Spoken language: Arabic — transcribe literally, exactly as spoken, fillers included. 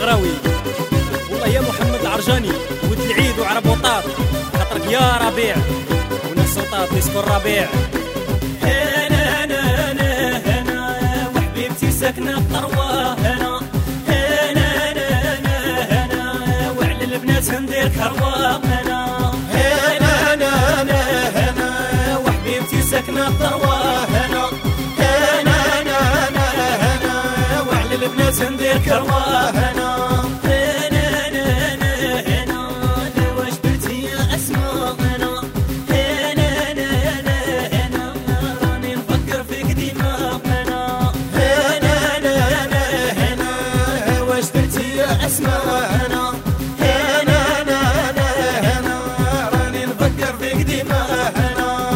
الغراوي. والله يا محمد العرجاني ود العيد وعرب وطاط، خاطرك يا ربيع وناس وطاط يسكن الربيع. هنا هنا هنا هنا وحبيبتي ساكنة الطروة. هنا هنا هنا هنا وعلى البنات ندير كروة. هنا هنا هنا هنا وحبيبتي ساكنة الطروة. هنا هنا هنا هنا وعلى البنات ندير كروة.